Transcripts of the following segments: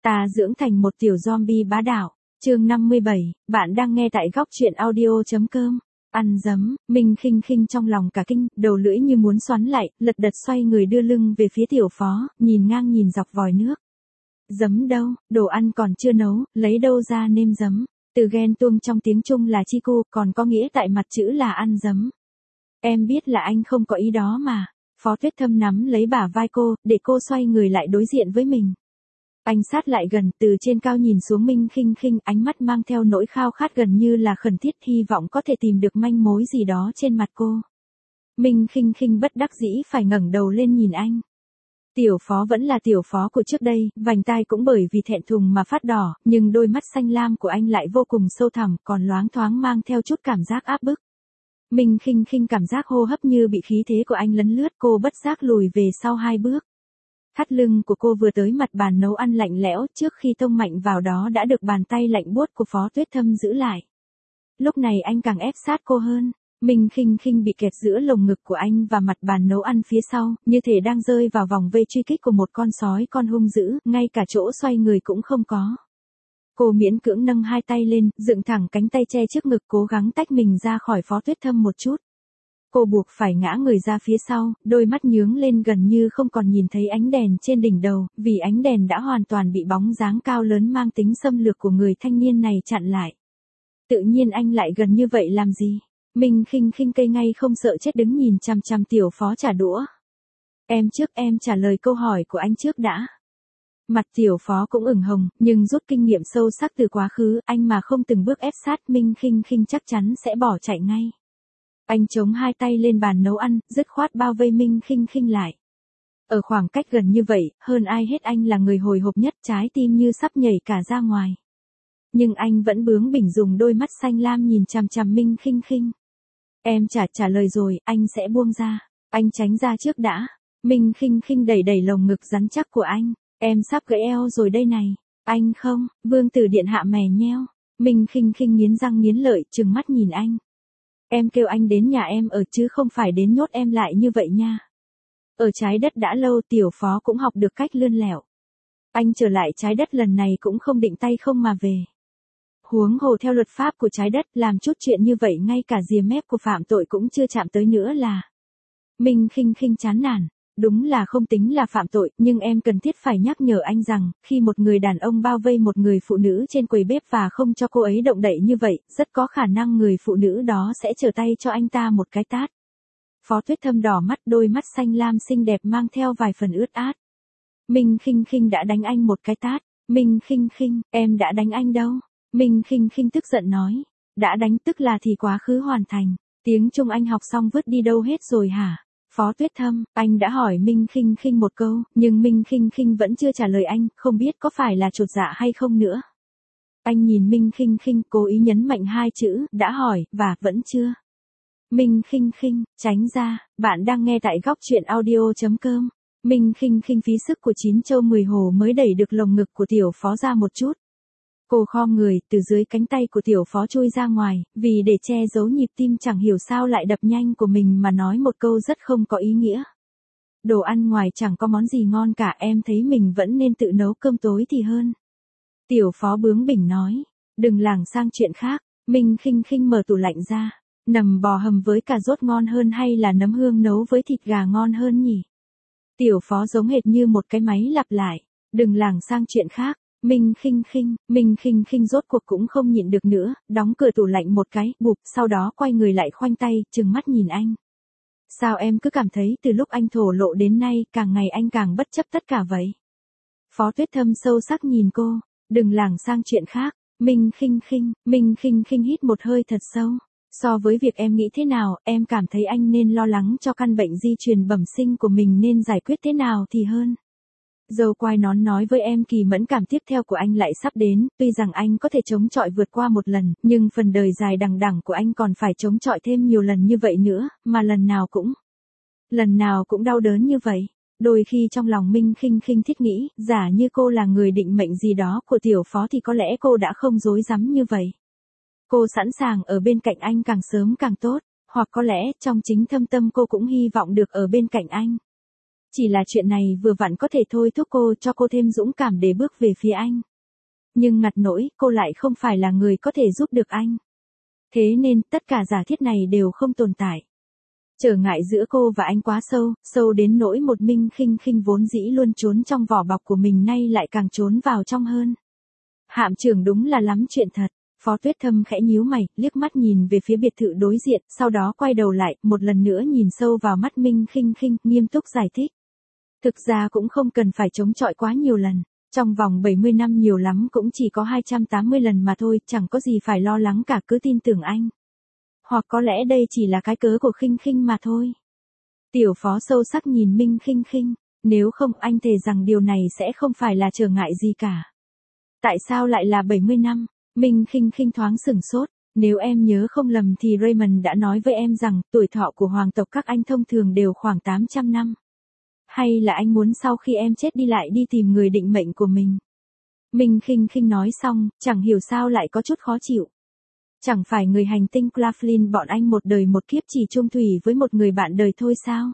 Ta dưỡng thành một tiểu zombie bá đạo. Chương 57, bạn đang nghe tại góc truyện audio.com. Ăn dấm, Minh Khinh Khinh trong lòng cả kinh, đầu lưỡi như muốn xoắn lại, lật đật xoay người đưa lưng về phía tiểu phó, nhìn ngang nhìn dọc vòi nước. Dấm đâu, đồ ăn còn chưa nấu, lấy đâu ra nêm dấm. Từ ghen tuông trong tiếng Trung là chi cu, còn có nghĩa tại mặt chữ là ăn dấm. Em biết là anh không có ý đó mà. Phó Tuyết Thâm nắm lấy bả vai cô, để cô xoay người lại đối diện với mình. Anh sát lại gần, từ trên cao nhìn xuống Minh Khinh Khinh, ánh mắt mang theo nỗi khao khát gần như là khẩn thiết, hy vọng có thể tìm được manh mối gì đó trên mặt cô. Minh Khinh Khinh bất đắc dĩ phải ngẩng đầu lên nhìn anh. Tiểu phó vẫn là tiểu phó của trước đây, vành tai cũng bởi vì thẹn thùng mà phát đỏ, nhưng đôi mắt xanh lam của anh lại vô cùng sâu thẳm, còn loáng thoáng mang theo chút cảm giác áp bức. Minh Khinh Khinh cảm giác hô hấp như bị khí thế của anh lấn lướt, cô bất giác lùi về sau 2 bước. Thắt lưng của cô vừa tới mặt bàn nấu ăn lạnh lẽo, trước khi tông mạnh vào đó đã được bàn tay lạnh buốt của Phó Tuyết Thâm giữ lại. Lúc này anh càng ép sát cô hơn. Minh Khinh Khinh bị kẹt giữa lồng ngực của anh và mặt bàn nấu ăn phía sau, như thể đang rơi vào vòng vây truy kích của một con sói con hung dữ, ngay cả chỗ xoay người cũng không có. Cô miễn cưỡng nâng 2 tay lên, dựng thẳng cánh tay che trước ngực, cố gắng tách mình ra khỏi Phó Tuyết Thâm một chút. Cô buộc phải ngã người ra phía sau, đôi mắt nhướng lên gần như không còn nhìn thấy ánh đèn trên đỉnh đầu, vì ánh đèn đã hoàn toàn bị bóng dáng cao lớn mang tính xâm lược của người thanh niên này chặn lại. Tự nhiên anh lại gần như vậy làm gì? Minh Khinh Khinh cây ngay không sợ chết đứng nhìn chằm chằm tiểu phó trả đũa. Em trả lời câu hỏi của anh trước đã. Mặt tiểu phó cũng ửng hồng, nhưng rút kinh nghiệm sâu sắc từ quá khứ, anh mà không từng bước ép sát Minh Khinh Khinh chắc chắn sẽ bỏ chạy ngay. Anh chống 2 tay lên bàn nấu ăn, dứt khoát bao vây Minh Khinh Khinh lại. Ở khoảng cách gần như vậy, hơn ai hết anh là người hồi hộp nhất, trái tim như sắp nhảy cả ra ngoài. Nhưng anh vẫn bướng bỉnh dùng đôi mắt xanh lam nhìn chằm chằm Minh Khinh Khinh. Em trả lời rồi, anh sẽ buông ra. Anh tránh ra trước đã. Minh Khinh Khinh đẩy lồng ngực rắn chắc của anh. Em sắp gãy eo rồi đây này. Anh không, Vương tử điện hạ mè nheo. Minh Khinh Khinh nghiến răng nghiến lợi, trừng mắt nhìn anh. Em kêu anh đến nhà em ở chứ không phải đến nhốt em lại như vậy nha. Ở trái đất đã lâu tiểu phó cũng học được cách lươn lẹo. Anh trở lại trái đất lần này cũng không định tay không mà về. Huống hồ theo luật pháp của trái đất, làm chút chuyện như vậy ngay cả rìa mép của phạm tội cũng chưa chạm tới nữa là. Minh Khinh Khinh chán nản. Đúng là không tính là phạm tội, nhưng em cần thiết phải nhắc nhở anh rằng, khi một người đàn ông bao vây một người phụ nữ trên quầy bếp và không cho cô ấy động đậy như vậy, rất có khả năng người phụ nữ đó sẽ trở tay cho anh ta một cái tát. Phó Tuyết Thâm đỏ mắt, đôi mắt xanh lam xinh đẹp mang theo vài phần ướt át. Minh Khinh Khinh đã đánh anh một cái tát. Minh Khinh Khinh, em đã đánh anh đâu? Minh Khinh Khinh tức giận nói. Đã đánh tức là thì quá khứ hoàn thành. Tiếng Trung anh học xong vứt đi đâu hết rồi hả? Phó Tuyết Thâm, anh đã hỏi Minh Khinh Khinh một câu, nhưng Minh Khinh Khinh vẫn chưa trả lời anh, không biết có phải là chột dạ hay không nữa. Anh nhìn Minh Khinh Khinh, cố ý nhấn mạnh 2 chữ, đã hỏi, và vẫn chưa. Minh Khinh Khinh, tránh ra, bạn đang nghe tại góc truyện audio.com. Minh Khinh Khinh phí sức của 9 châu 10 hồ mới đẩy được lồng ngực của tiểu phó ra một chút. Cô khom người, từ dưới cánh tay của tiểu phó chui ra ngoài, vì để che giấu nhịp tim chẳng hiểu sao lại đập nhanh của mình mà nói một câu rất không có ý nghĩa. Đồ ăn ngoài chẳng có món gì ngon cả, em thấy mình vẫn nên tự nấu cơm tối thì hơn. Tiểu phó bướng bỉnh nói, đừng lảng sang chuyện khác. Minh Khinh Khinh mở tủ lạnh ra, nầm bò hầm với cà rốt ngon hơn hay là nấm hương nấu với thịt gà ngon hơn nhỉ? Tiểu phó giống hệt như một cái máy lặp lại, đừng lảng sang chuyện khác. Minh Khinh Khinh rốt cuộc cũng không nhịn được nữa, đóng cửa tủ lạnh một cái, bụp, sau đó quay người lại khoanh tay, trừng mắt nhìn anh. Sao em cứ cảm thấy từ lúc anh thổ lộ đến nay, càng ngày anh càng bất chấp tất cả vậy? Phó Tuyết Thâm sâu sắc nhìn cô, đừng lảng sang chuyện khác. Minh Khinh Khinh hít một hơi thật sâu. So với việc em nghĩ thế nào, em cảm thấy anh nên lo lắng cho căn bệnh di truyền bẩm sinh của mình nên giải quyết thế nào thì hơn. Dâu quai nón nói với em kỳ mẫn cảm tiếp theo của anh lại sắp đến, tuy rằng anh có thể chống chọi vượt qua một lần, nhưng phần đời dài đằng đẵng của anh còn phải chống chọi thêm nhiều lần như vậy nữa, mà lần nào cũng đau đớn như vậy. Đôi khi trong lòng Minh Khinh Khinh thiết nghĩ, giả như cô là người định mệnh gì đó của tiểu phó thì có lẽ cô đã không dối rắm như vậy. Cô sẵn sàng ở bên cạnh anh càng sớm càng tốt, hoặc có lẽ trong chính thâm tâm cô cũng hy vọng được ở bên cạnh anh. Chỉ là chuyện này vừa vặn có thể thôi thúc cô cho cô thêm dũng cảm để bước về phía anh. Nhưng ngặt nỗi, cô lại không phải là người có thể giúp được anh. Thế nên, tất cả giả thiết này đều không tồn tại. Trở ngại giữa cô và anh quá sâu, sâu đến nỗi một Minh Khinh Khinh vốn dĩ luôn trốn trong vỏ bọc của mình nay lại càng trốn vào trong hơn. Hạm trưởng đúng là lắm chuyện thật. Phó Tuyết Thâm khẽ nhíu mày, liếc mắt nhìn về phía biệt thự đối diện, sau đó quay đầu lại, một lần nữa nhìn sâu vào mắt Minh Khinh Khinh, nghiêm túc giải thích. Thực ra cũng không cần phải chống chọi quá nhiều lần. Trong vòng 70 năm nhiều lắm cũng chỉ có 280 lần mà thôi, chẳng có gì phải lo lắng cả, cứ tin tưởng anh. Hoặc có lẽ đây chỉ là cái cớ của Khinh Khinh mà thôi. Tiểu Phó sâu sắc nhìn Minh Khinh Khinh, nếu không anh thề rằng điều này sẽ không phải là trở ngại gì cả. Tại sao lại là 70 năm? Minh Khinh Khinh thoáng sửng sốt, nếu em nhớ không lầm thì Raymond đã nói với em rằng tuổi thọ của hoàng tộc các anh thông thường đều khoảng 800 năm. Hay là anh muốn sau khi em chết đi lại đi tìm người định mệnh của mình? Minh Khinh Khinh nói xong, chẳng hiểu sao lại có chút khó chịu. Chẳng phải người hành tinh Claflin bọn anh một đời một kiếp chỉ chung thủy với một người bạn đời thôi sao?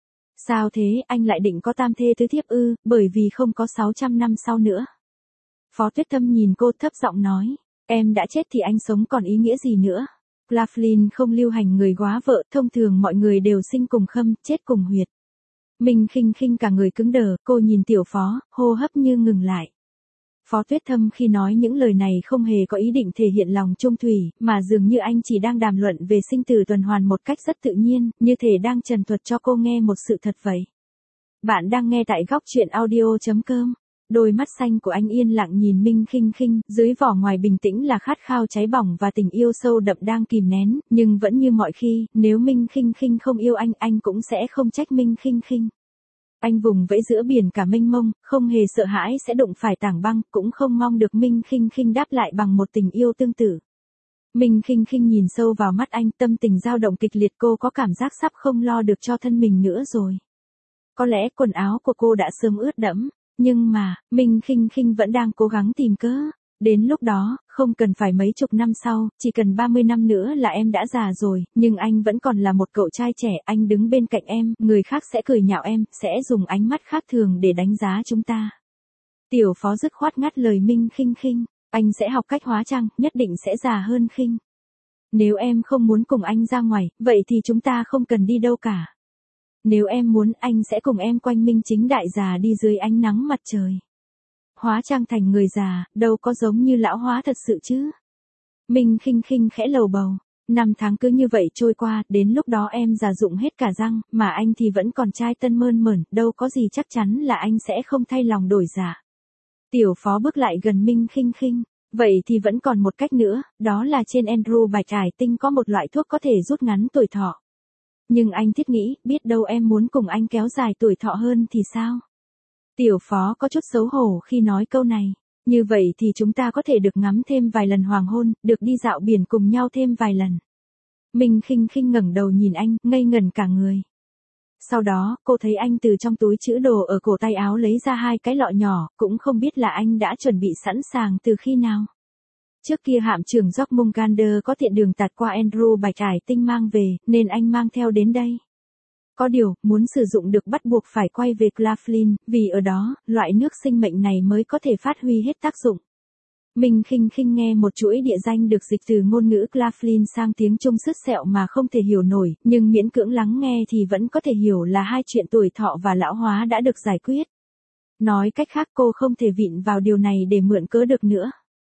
Sao thế, anh lại định có tam thê tứ thiếp ư, bởi vì không có 600 năm sau nữa. Phó Tuyết Thâm nhìn cô thấp giọng nói, em đã chết thì anh sống còn ý nghĩa gì nữa? Claflin không lưu hành người góa vợ, thông thường mọi người đều sinh cùng khâm, chết cùng huyệt. Minh Khinh Khinh cả người cứng đờ, cô nhìn Tiểu Phó, hô hấp như ngừng lại. Phó Tuyết Thâm khi nói những lời này không hề có ý định thể hiện lòng trung thủy, mà dường như anh chỉ đang đàm luận về sinh tử tuần hoàn một cách rất tự nhiên, như thể đang trần thuật cho cô nghe một sự thật vậy. Bạn đang nghe tại góc truyện audio.com. Đôi mắt xanh của anh yên lặng nhìn Minh Khinh Khinh, dưới vỏ ngoài bình tĩnh là khát khao cháy bỏng và tình yêu sâu đậm đang kìm nén, nhưng vẫn như mọi khi, nếu Minh Khinh Khinh không yêu anh cũng sẽ không trách Minh Khinh Khinh. Anh vùng vẫy giữa biển cả mênh mông, không hề sợ hãi sẽ đụng phải tảng băng, cũng không mong được Minh Khinh Khinh đáp lại bằng một tình yêu tương tự. Minh Khinh Khinh nhìn sâu vào mắt anh, tâm tình dao động kịch liệt, cô có cảm giác sắp không lo được cho thân mình nữa rồi. Có lẽ quần áo của cô đã sớm ướt đẫm, nhưng mà, Minh Khinh Khinh vẫn đang cố gắng tìm cớ. Đến lúc đó, không cần phải mấy chục năm sau, chỉ cần 30 năm nữa là em đã già rồi, nhưng anh vẫn còn là một cậu trai trẻ, anh đứng bên cạnh em, người khác sẽ cười nhạo em, sẽ dùng ánh mắt khác thường để đánh giá chúng ta. Tiểu Phó dứt khoát ngắt lời Minh Khinh Khinh, anh sẽ học cách hóa trang, nhất định sẽ già hơn Khinh. Nếu em không muốn cùng anh ra ngoài, vậy thì chúng ta không cần đi đâu cả. Nếu em muốn, anh sẽ cùng em quanh minh chính đại già đi dưới ánh nắng mặt trời. Hóa trang thành người già, đâu có giống như lão hóa thật sự chứ. Minh Khinh Khinh khẽ lầu bầu. 5 tháng cứ như vậy trôi qua, đến lúc đó em già rụng hết cả răng, mà anh thì vẫn còn trai tân mơn mởn, đâu có gì chắc chắn là anh sẽ không thay lòng đổi dạ. Tiểu Phó bước lại gần Minh Khinh Khinh. Vậy thì vẫn còn một cách nữa, đó là trên Andrew Bạch Hải Tinh có một loại thuốc có thể rút ngắn tuổi thọ. Nhưng anh thiết nghĩ, biết đâu em muốn cùng anh kéo dài tuổi thọ hơn thì sao? Tiểu Phó có chút xấu hổ khi nói câu này. Như vậy thì chúng ta có thể được ngắm thêm vài lần hoàng hôn, được đi dạo biển cùng nhau thêm vài lần. Minh Khinh Khinh ngẩng đầu nhìn anh, ngây ngẩn cả người. Sau đó, cô thấy anh từ trong túi trữ đồ ở cổ tay áo lấy ra 2 cái lọ nhỏ, cũng không biết là anh đã chuẩn bị sẵn sàng từ khi nào. Trước kia hạm trưởng Jormungandr có tiện đường tạt qua Andrew Bạch Hải Tinh mang về, nên anh mang theo đến đây. Có điều, muốn sử dụng được bắt buộc phải quay về Claflin, vì ở đó, loại nước sinh mệnh này mới có thể phát huy hết tác dụng. Minh Khinh Khinh nghe một chuỗi địa danh được dịch từ ngôn ngữ Claflin sang tiếng Trung sứt sẹo mà không thể hiểu nổi, nhưng miễn cưỡng lắng nghe thì vẫn có thể hiểu là hai chuyện tuổi thọ và lão hóa đã được giải quyết. Nói cách khác, cô không thể vịn vào điều này để mượn cớ được nữa.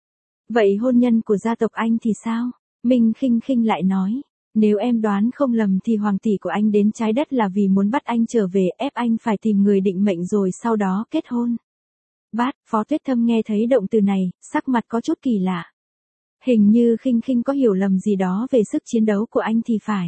Vậy hôn nhân của gia tộc anh thì sao? Minh Khinh Khinh lại nói. Nếu em đoán không lầm thì hoàng tỷ của anh đến trái đất là vì muốn bắt anh trở về, ép anh phải tìm người định mệnh rồi sau đó kết hôn. Bát, Phó Tuyết Thâm nghe thấy động từ này, sắc mặt có chút kỳ lạ. Hình như Khinh Khinh có hiểu lầm gì đó về sức chiến đấu của anh thì phải.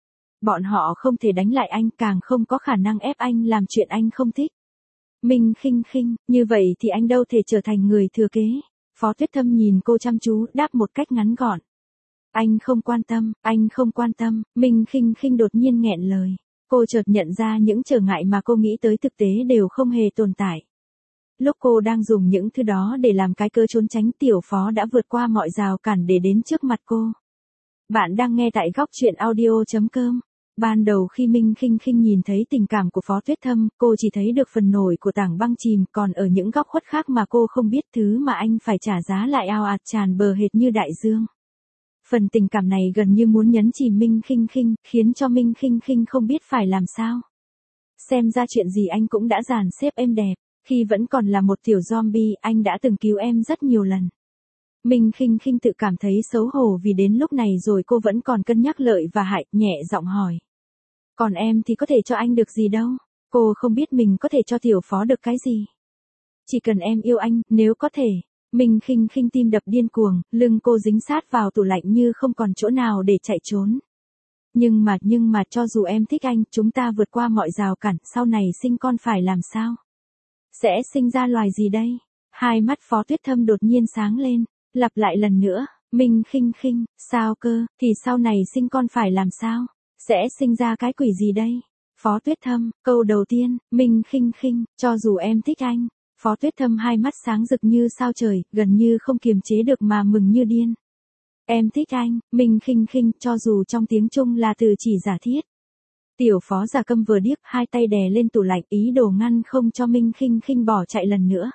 Bọn họ không thể đánh lại anh, càng không có khả năng ép anh làm chuyện anh không thích. Minh Khinh Khinh, như vậy thì anh đâu thể trở thành người thừa kế. Phó Tuyết Thâm nhìn cô chăm chú, đáp một cách ngắn gọn. Anh không quan tâm, Minh Khinh Khinh đột nhiên nghẹn lời. Cô chợt nhận ra những trở ngại mà cô nghĩ tới thực tế đều không hề tồn tại. Lúc cô đang dùng những thứ đó để làm cái cớ trốn tránh, Tiểu Phó đã vượt qua mọi rào cản để đến trước mặt cô. Bạn đang nghe tại góc truyện audio.com. Ban đầu khi Minh Khinh Khinh nhìn thấy tình cảm của Phó Tuyết Thâm, cô chỉ thấy được phần nổi của tảng băng chìm, còn ở những góc khuất khác mà cô không biết thứ mà anh phải trả giá lại ào ạt tràn bờ hệt như đại dương. Phần tình cảm này gần như muốn nhấn chìm Minh Khinh Khinh, khiến cho Minh Khinh Khinh không biết phải làm sao. Xem ra chuyện gì anh cũng đã dàn xếp êm đẹp, khi vẫn còn là một tiểu zombie, anh đã từng cứu em rất nhiều lần. Minh Khinh Khinh tự cảm thấy xấu hổ vì đến lúc này rồi cô vẫn còn cân nhắc lợi và hại, nhẹ giọng hỏi. Còn em thì có thể cho anh được gì đâu, cô không biết mình có thể cho tiểu phó được cái gì. Chỉ cần em yêu anh, nếu có thể. Minh Khinh Khinh tim đập điên cuồng, lưng cô dính sát vào tủ lạnh như không còn chỗ nào để chạy trốn. Nhưng mà cho dù em thích anh, chúng ta vượt qua mọi rào cản, sau này sinh con phải làm sao? Sẽ sinh ra loài gì đây? Hai mắt Phó Tuyết Thâm đột nhiên sáng lên, lặp lại lần nữa, Minh Khinh Khinh, sao cơ, thì sau này sinh con phải làm sao? Sẽ sinh ra cái quỷ gì đây? Phó Tuyết Thâm, câu đầu tiên, Minh Khinh Khinh, cho dù em thích anh. Phó Tuyết Thâm hai mắt sáng rực như sao trời, gần như không kiềm chế được mà mừng như điên. Em thích anh, Minh Khinh Khinh, cho dù trong tiếng Trung là từ chỉ giả thiết. Tiểu Phó già câm vừa điếc, hai tay đè lên tủ lạnh, ý đồ ngăn không cho Minh Khinh Khinh bỏ chạy lần nữa.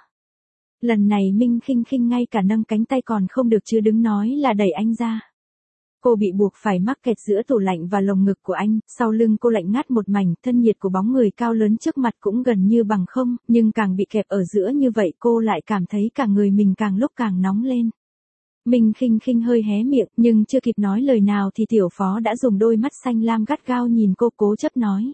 Lần này Minh Khinh Khinh ngay cả nâng cánh tay còn không được chứ đừng nói là đẩy anh ra. Cô bị buộc phải mắc kẹt giữa tủ lạnh và lồng ngực của anh, sau lưng cô lạnh ngắt một mảnh, thân nhiệt của bóng người cao lớn trước mặt cũng gần như bằng không, nhưng càng bị kẹp ở giữa như vậy cô lại cảm thấy cả người mình càng lúc càng nóng lên. Minh Khinh Khinh hơi hé miệng, nhưng chưa kịp nói lời nào thì Tiểu Phó đã dùng đôi mắt xanh lam gắt gao nhìn cô, cố chấp nói.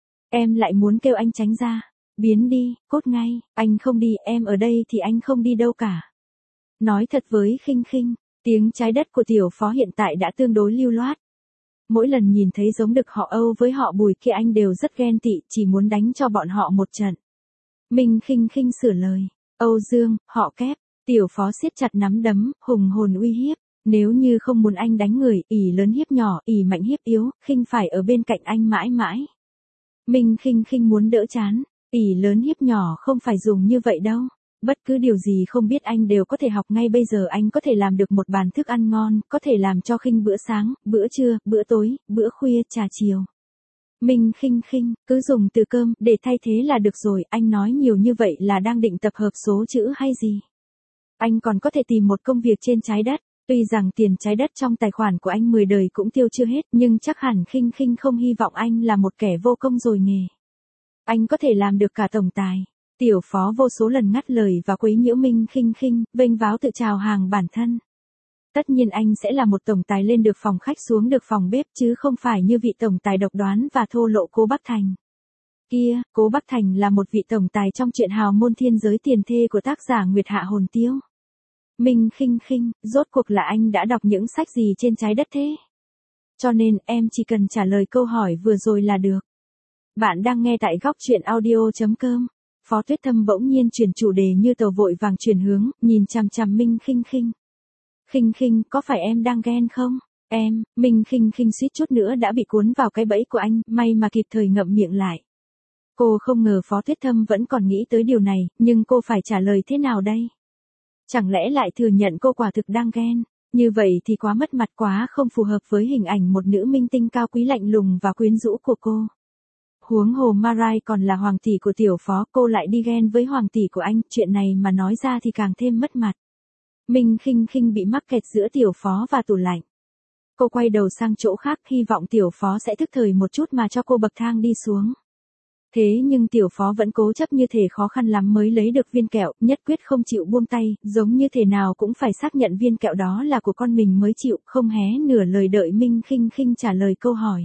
Em lại muốn kêu anh tránh ra. Biến đi, cút ngay, anh không đi, em ở đây thì anh không đi đâu cả. Nói thật với Khinh Khinh, tiếng trái đất của Tiểu Phó hiện tại đã tương đối lưu loát. Mỗi lần nhìn thấy giống đực họ Âu với họ Bùi kia anh đều rất ghen tị, chỉ muốn đánh cho bọn họ một trận. Minh Khinh Khinh sửa lời, Âu Dương, họ Kép. Tiểu Phó siết chặt nắm đấm, hùng hồn uy hiếp. Nếu như không muốn anh đánh người, ỷ lớn hiếp nhỏ, ỷ mạnh hiếp yếu, Khinh phải ở bên cạnh anh mãi mãi. Minh Khinh Khinh muốn đỡ chán, ỷ lớn hiếp nhỏ không phải dùng như vậy đâu. Bất cứ điều gì không biết anh đều có thể học ngay bây giờ, anh có thể làm được một bàn thức ăn ngon, có thể làm cho Khinh bữa sáng, bữa trưa, bữa tối, bữa khuya, trà chiều. Minh Khinh Khinh, cứ dùng từ cơm để thay thế là được rồi, anh nói nhiều như vậy là đang định tập hợp số chữ hay gì? Anh còn có thể tìm một công việc trên trái đất, tuy rằng tiền trái đất trong tài khoản của anh 10 đời cũng tiêu chưa hết, nhưng chắc hẳn Khinh Khinh không hy vọng anh là một kẻ vô công rồi nghề. Anh có thể làm được cả tổng tài. Tiểu Phó vô số lần ngắt lời và quấy nhiễu Minh Khinh Khinh, vênh váo tự chào hàng bản thân. Tất nhiên anh sẽ là một tổng tài lên được phòng khách xuống được phòng bếp chứ không phải như vị tổng tài độc đoán và thô lỗ Cố Bắc Thành. Kia, Cố Bắc Thành là một vị tổng tài trong truyện hào môn thiên giới tiền thê của tác giả Nguyệt Hạ Hồn Tiêu. Minh Khinh Khinh, rốt cuộc là anh đã đọc những sách gì trên trái đất thế? Cho nên em chỉ cần trả lời câu hỏi vừa rồi là được. Bạn đang nghe tại góc truyện audio.com. Phó Tuyết Thâm bỗng nhiên chuyển chủ đề như tàu vội vàng chuyển hướng, nhìn chằm chằm Minh Khinh Khinh. Khinh Khinh, có phải em đang ghen không? Em, Minh Khinh Khinh suýt chút nữa đã bị cuốn vào cái bẫy của anh, may mà kịp thời ngậm miệng lại. Cô không ngờ Phó Tuyết Thâm vẫn còn nghĩ tới điều này, nhưng cô phải trả lời thế nào đây? Chẳng lẽ lại thừa nhận cô quả thực đang ghen? Như vậy thì quá mất mặt, quá không phù hợp với hình ảnh một nữ minh tinh cao quý lạnh lùng và quyến rũ của cô. Huống hồ Marai còn là hoàng tỷ của Tiểu Phó, cô lại đi ghen với hoàng tỷ của anh, chuyện này mà nói ra thì càng thêm mất mặt. Minh Khinh Khinh bị mắc kẹt giữa Tiểu Phó và tủ lạnh. Cô quay đầu sang chỗ khác, hy vọng Tiểu Phó sẽ thức thời một chút mà cho cô bậc thang đi xuống. Thế nhưng Tiểu Phó vẫn cố chấp như thể khó khăn lắm mới lấy được viên kẹo, nhất quyết không chịu buông tay, giống như thể nào cũng phải xác nhận viên kẹo đó là của con mình mới chịu, không hé nửa lời đợi Minh Khinh Khinh trả lời câu hỏi.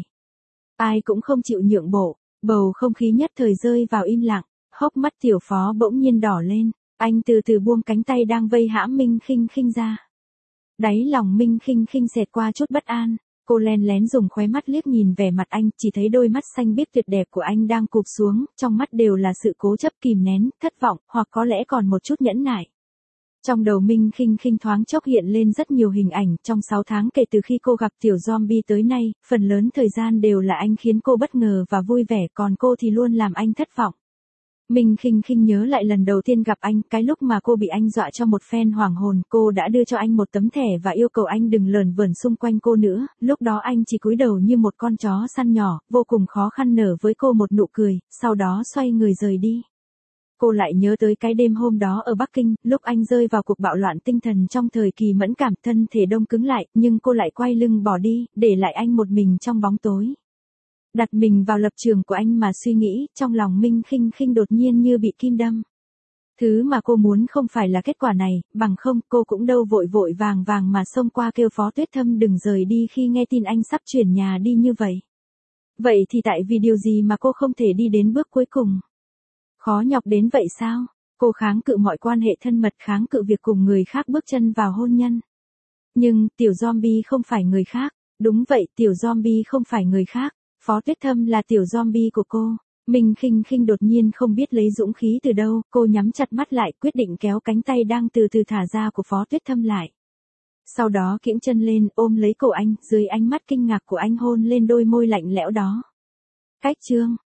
Ai cũng không chịu nhượng bộ, bầu không khí nhất thời rơi vào im lặng, hốc mắt Tiểu Phó bỗng nhiên đỏ lên, anh từ từ buông cánh tay đang vây hãm Minh Khinh Khinh ra. Đáy lòng Minh Khinh Khinh xẹt qua chút bất an. Cô len lén dùng khóe mắt liếc nhìn vẻ mặt anh, chỉ thấy đôi mắt xanh biếc tuyệt đẹp của anh đang cụp xuống, trong mắt đều là sự cố chấp kìm nén, thất vọng, hoặc có lẽ còn một chút nhẫn nại. Trong đầu Minh Khinh Khinh thoáng chốc hiện lên rất nhiều hình ảnh, trong 6 tháng kể từ khi cô gặp tiểu zombie tới nay, phần lớn thời gian đều là anh khiến cô bất ngờ và vui vẻ, còn cô thì luôn làm anh thất vọng. Minh Khinh Khinh nhớ lại lần đầu tiên gặp anh, cái lúc mà cô bị anh dọa cho một phen hoảng hồn, cô đã đưa cho anh một tấm thẻ và yêu cầu anh đừng lờn vờn xung quanh cô nữa, lúc đó anh chỉ cúi đầu như một con chó săn nhỏ, vô cùng khó khăn nở với cô một nụ cười, sau đó xoay người rời đi. Cô lại nhớ tới cái đêm hôm đó ở Bắc Kinh, lúc anh rơi vào cuộc bạo loạn tinh thần trong thời kỳ mẫn cảm, thân thể đông cứng lại, nhưng cô lại quay lưng bỏ đi, để lại anh một mình trong bóng tối. Đặt mình vào lập trường của anh mà suy nghĩ, trong lòng Minh Khinh Khinh đột nhiên như bị kim đâm. Thứ mà cô muốn không phải là kết quả này, bằng không cô cũng đâu vội vội vàng vàng mà xông qua kêu Phó Tuyết Thâm đừng rời đi khi nghe tin anh sắp chuyển nhà đi như vậy. Vậy thì tại vì điều gì mà cô không thể đi đến bước cuối cùng? Khó nhọc đến vậy sao? Cô kháng cự mọi quan hệ thân mật, kháng cự việc cùng người khác bước chân vào hôn nhân. Nhưng, tiểu zombie không phải người khác. Đúng vậy, tiểu zombie không phải người khác. Phó Tuyết Thâm là tiểu zombie của cô. Minh Khinh Khinh đột nhiên không biết lấy dũng khí từ đâu, cô nhắm chặt mắt lại, quyết định kéo cánh tay đang từ từ thả ra của Phó Tuyết Thâm lại. Sau đó kiễng chân lên, ôm lấy cổ anh, dưới ánh mắt kinh ngạc của anh hôn lên đôi môi lạnh lẽo đó. Cách chương